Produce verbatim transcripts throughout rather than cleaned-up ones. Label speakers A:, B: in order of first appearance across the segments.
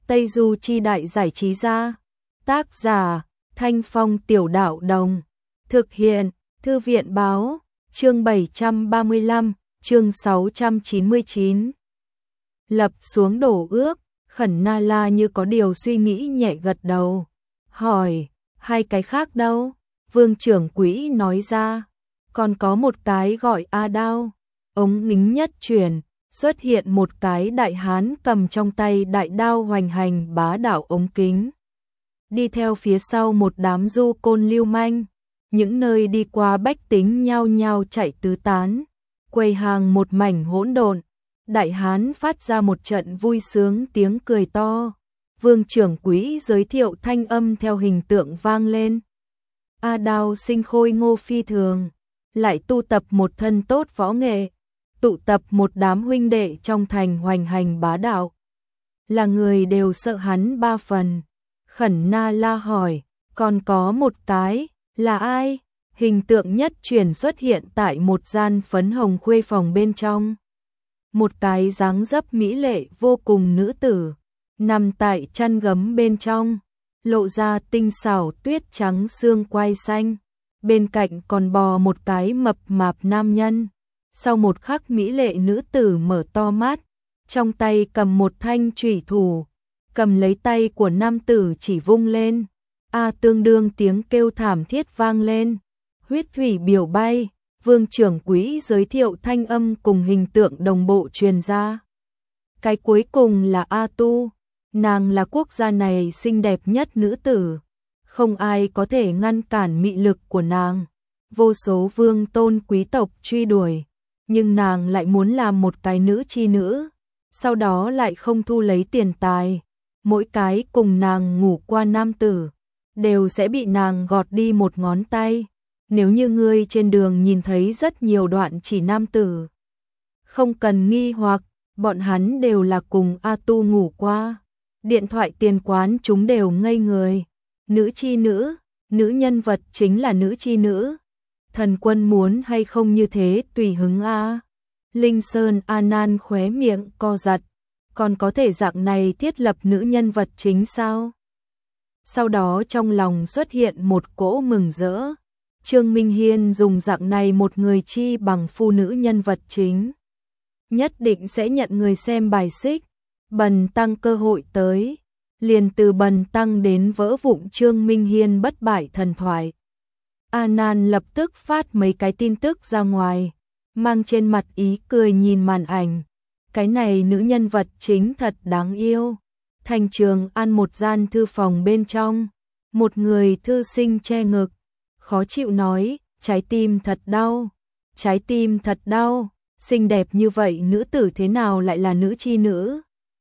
A: Tây Du Chi Đại Giải Trí Gia. Tác giả Thanh Phong Tiểu Đạo Đồng. Thực hiện Thư viện Báo. Chương bảy trăm ba mươi lăm, chương sáu trăm chín mươi chín. Lập xuống đổ ước, Khẩn Na La như có điều suy nghĩ nhẹ gật đầu. Hỏi, hai cái khác đâu? Vương trưởng quỹ nói ra, còn có một cái gọi A Đao. Ống nghính nhất chuyển, xuất hiện một cái đại hán cầm trong tay đại đao hoành hành bá đạo ống kính. Đi theo phía sau một đám du côn lưu manh, những nơi đi qua bách tính nhao nhao chạy tứ tán, quầy hàng một mảnh hỗn độn. Đại hán phát ra một trận vui sướng tiếng cười to. Vương trưởng quỹ giới thiệu thanh âm theo hình tượng vang lên. A Đao sinh khôi ngô phi thường, lại tu tập một thân tốt võ nghệ, tụ tập một đám huynh đệ trong thành hoành hành bá đạo. Là người đều sợ hắn ba phần. Khẩn Na La hỏi, còn có một cái, là ai? Hình tượng nhất chuyển xuất hiện tại một gian phấn hồng khuê phòng bên trong. Một cái dáng dấp mỹ lệ vô cùng nữ tử, nằm tại chăn gấm bên trong, lộ ra tinh xảo tuyết trắng xương quai xanh. Bên cạnh còn bò một cái mập mạp nam nhân. Sau một khắc mỹ lệ nữ tử mở to mắt, trong tay cầm một thanh chủy thủ, cầm lấy tay của nam tử chỉ vung lên. A tương đương tiếng kêu thảm thiết vang lên, huyết thủy biểu bay. Vương trưởng quỹ giới thiệu thanh âm cùng hình tượng đồng bộ truyền ra. Cái cuối cùng là A Tu, nàng là quốc gia này xinh đẹp nhất nữ tử, không ai có thể ngăn cản mị lực của nàng. Vô số vương tôn quý tộc truy đuổi, nhưng nàng lại muốn làm một cái nữ chi nữ, sau đó lại không thu lấy tiền tài. Mỗi cái cùng nàng ngủ qua nam tử đều sẽ bị nàng gọt đi một ngón tay. Nếu như ngươi trên đường nhìn thấy rất nhiều đoạn chỉ nam tử, không cần nghi hoặc, bọn hắn đều là cùng A Tu ngủ qua. Điện thoại tiền quán chúng đều ngây người. Nữ chi nữ, nữ nhân vật chính là nữ chi nữ. Thần quân muốn hay không như thế tùy hứng a. Linh Sơn A Nan khóe miệng co giật, còn có thể dạng này thiết lập nữ nhân vật chính sao? Sau đó trong lòng xuất hiện một cỗ mừng rỡ. Trương Minh Hiên dùng dạng này một người chi bằng phu nữ nhân vật chính, nhất định sẽ nhận người xem bài xích. Bần tăng cơ hội tới, liền từ bần tăng đến vỡ vụn Trương Minh Hiên bất bại thần thoại. A Nan lập tức phát mấy cái tin tức ra ngoài, mang trên mặt ý cười nhìn màn ảnh. Cái này nữ nhân vật chính thật đáng yêu. Thành Trường An một gian thư phòng bên trong, một người thư sinh che ngực, khó chịu nói, trái tim thật đau, trái tim thật đau, xinh đẹp như vậy nữ tử thế nào lại là nữ chi nữ?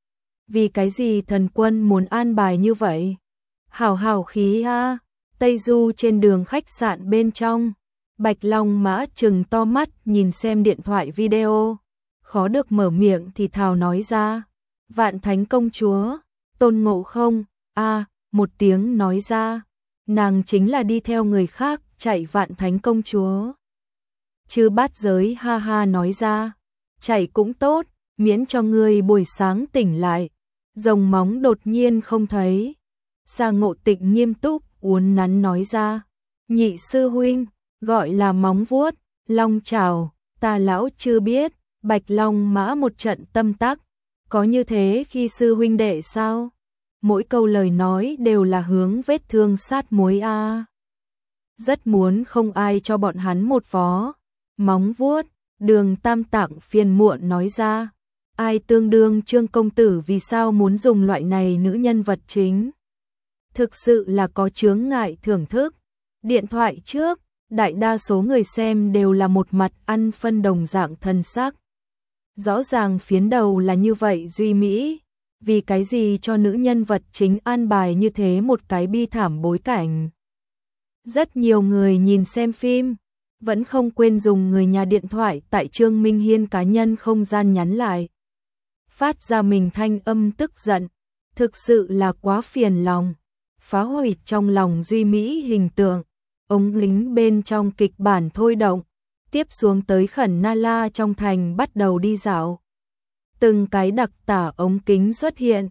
A: Vì cái gì thần quân muốn an bài như vậy? Hảo hảo khí a. Tây Du trên đường khách sạn bên trong, Bạch Long Mã trừng to mắt nhìn xem điện thoại video, khó được mở miệng thì thào nói ra, Vạn Thánh công chúa, Tôn Ngộ Không, a, một tiếng nói ra, nàng chính là đi theo người khác chạy Vạn Thánh công chúa. Chư Bát Giới ha ha nói ra, chạy cũng tốt, miễn cho ngươi buổi sáng tỉnh lại, rồng móng đột nhiên không thấy. Sa Ngộ Tịnh nghiêm túc uốn nắn nói ra, nhị sư huynh, gọi là móng vuốt, long chảo, ta lão chưa biết. Bạch Long Mã một trận tâm tắc, có như thế khi sư huynh đệ sao? Mỗi câu lời nói đều là hướng vết thương sát muối a. Rất muốn không ai cho bọn hắn một vó. Móng vuốt, Đường Tam Tạng phiền muộn nói ra, ai tương đương Trương công tử vì sao muốn dùng loại này nữ nhân vật chính? Thực sự là có chướng ngại thưởng thức. Điện thoại trước, đại đa số người xem đều là một mặt ăn phân đồng dạng thân sắc. Rõ ràng phiến đầu là như vậy duy mỹ, vì cái gì cho nữ nhân vật chính an bài như thế một cái bi thảm bối cảnh? Rất nhiều người nhìn xem phim, vẫn không quên dùng người nhà điện thoại tại Trương Minh Hiên cá nhân không gian nhắn lại. Phát ra mình thanh âm tức giận, thực sự là quá phiền lòng, phá hủy trong lòng duy mỹ hình tượng. Ống lính bên trong kịch bản thôi động, tiếp xuống tới Khẩn Na La trong thành bắt đầu đi dạo. Từng cái đặc tả ống kính xuất hiện,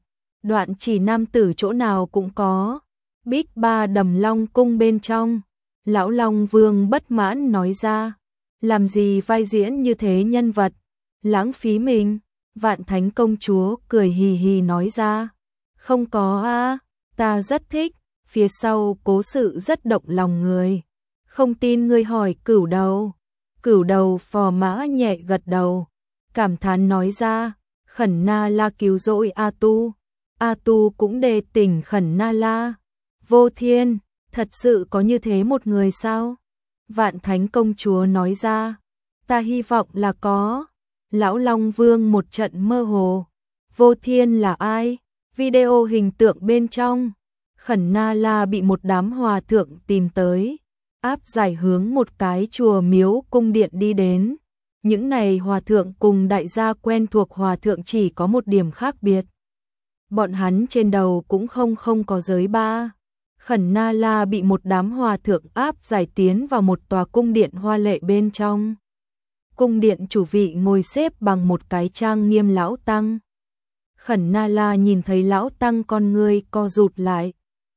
A: đoạn chỉ nam tử chỗ nào cũng có. Bích Ba Đầm Long cung bên trong, lão Long Vương bất mãn nói ra, làm gì vai diễn như thế nhân vật, lãng phí mình. Vạn Thánh công chúa cười hì hì nói ra, không có a, ta rất thích, phía sau cố sự rất động lòng người. Không tin ngươi hỏi Cửu Đầu. Cửu Đầu phò mã nhẹ gật đầu, cảm thán nói ra, Khẩn Na La cứu rỗi A Tu, A Tu cũng đề tỉnh Khẩn Na La. Vô Thiên, thật sự có như thế một người sao? Vạn Thánh công chúa nói ra, ta hy vọng là có. Lão Long Vương một trận mơ hồ. Vô Thiên là ai? Video hình tượng bên trong, Khẩn Na La bị một đám hòa thượng tìm tới, áp giải hướng một cái chùa miếu cung điện đi đến. Những này hòa thượng cùng đại gia quen thuộc hòa thượng chỉ có một điểm khác biệt. Bọn hắn trên đầu cũng không không có giới ba. Khẩn Na La bị một đám hòa thượng áp giải tiến vào một tòa cung điện hoa lệ bên trong. Cung điện chủ vị ngồi xếp bằng một cái trang nghiêm lão tăng. Khẩn Na La nhìn thấy lão tăng con người co rụt lại.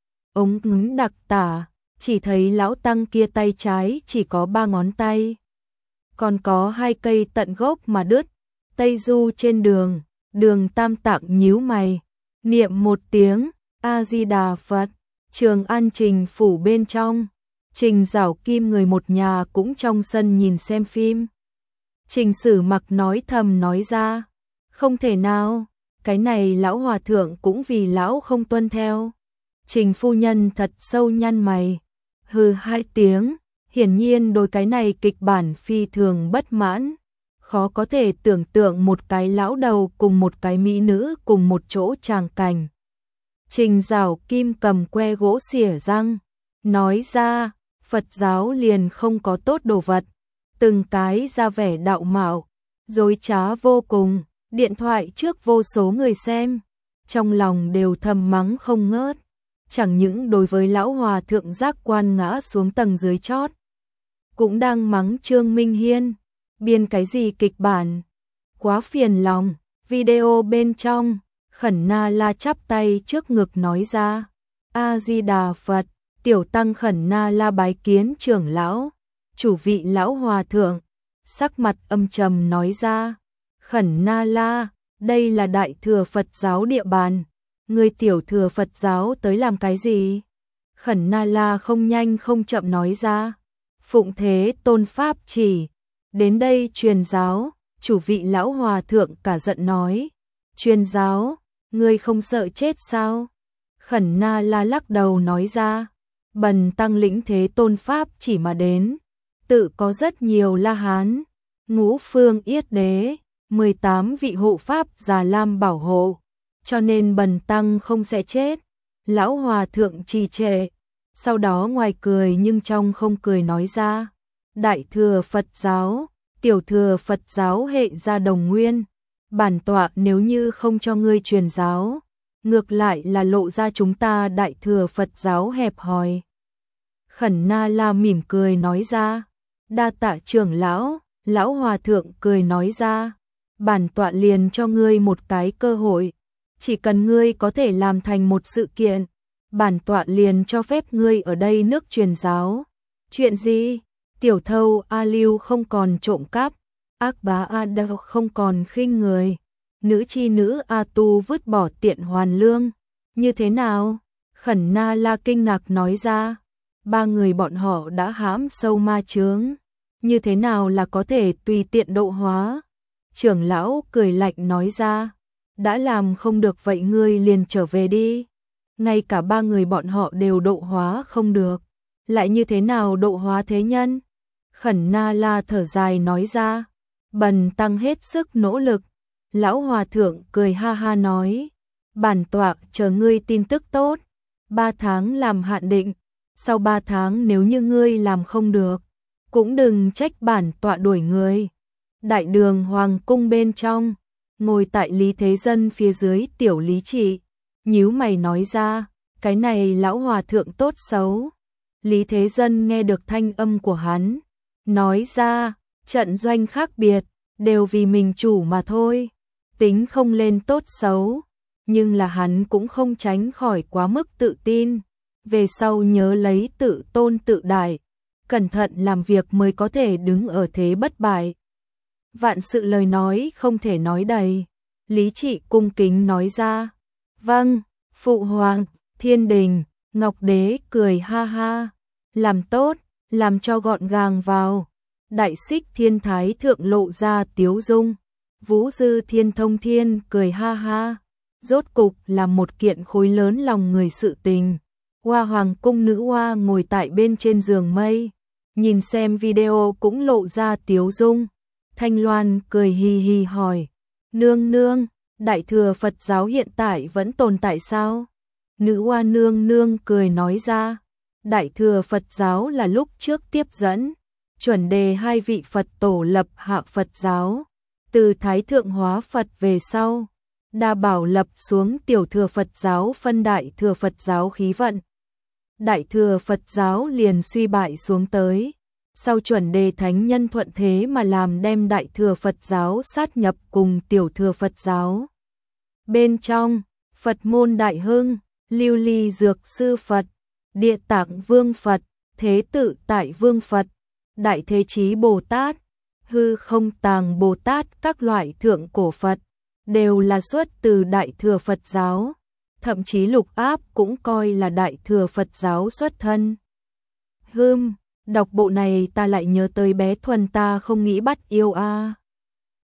A: Ống ngứng đặc tả, chỉ thấy lão tăng kia tay trái chỉ có ba ngón tay. Còn có hai cây tận gốc mà đứt. Tây du trên đường, Đường Tam Tạng nhíu mày, niệm một tiếng A-di-đà Phật. Trường An Trình phủ bên trong, Trình Giảo Kim người một nhà cũng trong sân nhìn xem phim. Trình Sử Mặc nói thầm nói ra, không thể nào, cái này lão hòa thượng cũng vì lão không tuân theo. Trình phu nhân thật sâu nhăn mày, hừ hai tiếng, hiển nhiên đối cái này kịch bản phi thường bất mãn. Khó có thể tưởng tượng một cái lão đầu cùng một cái mỹ nữ cùng một chỗ tràng cảnh. Trình Giảo Kim cầm que gỗ xỉa răng, nói ra, Phật giáo liền không có tốt đồ vật, từng cái ra vẻ đạo mạo, dối trá vô cùng, điện thoại trước vô số người xem, trong lòng đều thầm mắng không ngớt, chẳng những đối với lão hòa thượng giác quan ngã xuống tầng dưới chót, cũng đang mắng Trương Minh Hiên, biên cái gì kịch bản, quá phiền lòng. Video bên trong, Khẩn Na La chắp tay trước ngực nói ra, A-di-đà Phật, tiểu tăng Khẩn Na La bái kiến trưởng lão. Chủ vị lão hòa thượng, sắc mặt âm trầm nói ra, Khẩn Na La, đây là đại thừa Phật giáo địa bàn, người tiểu thừa Phật giáo tới làm cái gì? Khẩn Na La không nhanh không chậm nói ra, phụng thế tôn pháp chỉ, đến đây truyền giáo. Chủ vị lão hòa thượng cả giận nói, truyền giáo, ngươi không sợ chết sao? Khẩn Na La lắc đầu nói ra, bần tăng lĩnh thế tôn pháp chỉ mà đến, tự có rất nhiều La Hán, ngũ phương yết đế, mười tám vị hộ pháp già lam bảo hộ, cho nên bần tăng không sẽ chết. Lão hòa thượng trì trệ, sau đó ngoài cười nhưng trong không cười nói ra, đại thừa Phật giáo, tiểu thừa Phật giáo hệ ra đồng nguyên, bản tọa nếu như không cho ngươi truyền giáo, ngược lại là lộ ra chúng ta đại thừa Phật giáo hẹp hòi. Khẩn Na La mỉm cười nói ra, đa tạ trưởng lão. Lão hòa thượng cười nói ra, bản tọa liền cho ngươi một cái cơ hội, chỉ cần ngươi có thể làm thành một sự kiện, bản tọa liền cho phép ngươi ở đây nước truyền giáo. Chuyện gì? Tiểu thâu A Lưu không còn trộm cắp, ác bá A Đao không còn khinh người, nữ chi nữ A Tu vứt bỏ tiện hoàn lương. Như thế nào? Khẩn Na La kinh ngạc nói ra, ba người bọn họ đã hãm sâu ma chướng, như thế nào là có thể tùy tiện độ hóa? Trưởng lão cười lạnh nói ra, đã làm không được vậy ngươi liền trở về đi. Ngay cả ba người bọn họ đều độ hóa không được, lại như thế nào độ hóa thế nhân? Khẩn Na La thở dài nói ra, bần tăng hết sức nỗ lực. Lão hòa thượng cười ha ha nói, bản tọa chờ ngươi tin tức tốt, ba tháng làm hạn định, sau ba tháng nếu như ngươi làm không được, cũng đừng trách bản tọa đuổi người. Đại đường hoàng cung bên trong, ngồi tại Lý Thế Dân phía dưới tiểu Lý Trị, nhíu mày nói ra, cái này lão hòa thượng tốt xấu. Lý Thế Dân nghe được thanh âm của hắn, nói ra, trận doanh khác biệt, đều vì mình chủ mà thôi, tính không lên tốt xấu. nhưng là hắn cũng không tránh khỏi quá mức tự tin, về sau nhớ lấy tự tôn tự đại, cẩn thận làm việc mới có thể đứng ở thế bất bại. Vạn sự lời nói không thể nói đầy, Lý Trị cung kính nói ra. Vâng, phụ hoàng. Thiên Đình, Ngọc Đế cười ha ha. Làm tốt, làm cho gọn gàng vào. Đại Xích Thiên Thái thượng lộ ra tiếu dung. Vũ Dư Thiên Thông Thiên cười ha ha. Rốt cục là một kiện khối lớn lòng người sự tình. Hoa hoàng cung nữ hoa ngồi tại bên trên giường mây, nhìn xem video cũng lộ ra tiếu dung. Thanh Loan cười hì hì hỏi, nương nương, Đại Thừa Phật giáo hiện tại vẫn tồn tại sao? Nữ hoa nương nương cười nói ra, Đại Thừa Phật giáo là lúc trước tiếp dẫn, chuẩn đề hai vị Phật tổ lập hạ Phật giáo, từ Thái Thượng hóa Phật về sau, Đa Bảo lập xuống Tiểu Thừa Phật giáo phân Đại Thừa Phật giáo khí vận. Đại Thừa Phật giáo liền suy bại xuống tới. Sau chuẩn đề thánh nhân thuận thế mà làm đem Đại Thừa Phật giáo sát nhập cùng Tiểu Thừa Phật giáo. Bên trong, Phật môn đại hưng, Lưu Ly Dược Sư Phật, Địa Tạng Vương Phật, Thế Tự Tại Vương Phật, Đại Thế Chí Bồ Tát, Hư Không Tàng Bồ Tát, các loại thượng cổ Phật, đều là xuất từ Đại Thừa Phật giáo. Thậm chí Lục Áp cũng coi là Đại Thừa Phật giáo xuất thân. Hừm, đọc bộ này ta lại nhớ tới bé Thuần ta không nghĩ bắt yêu a. À.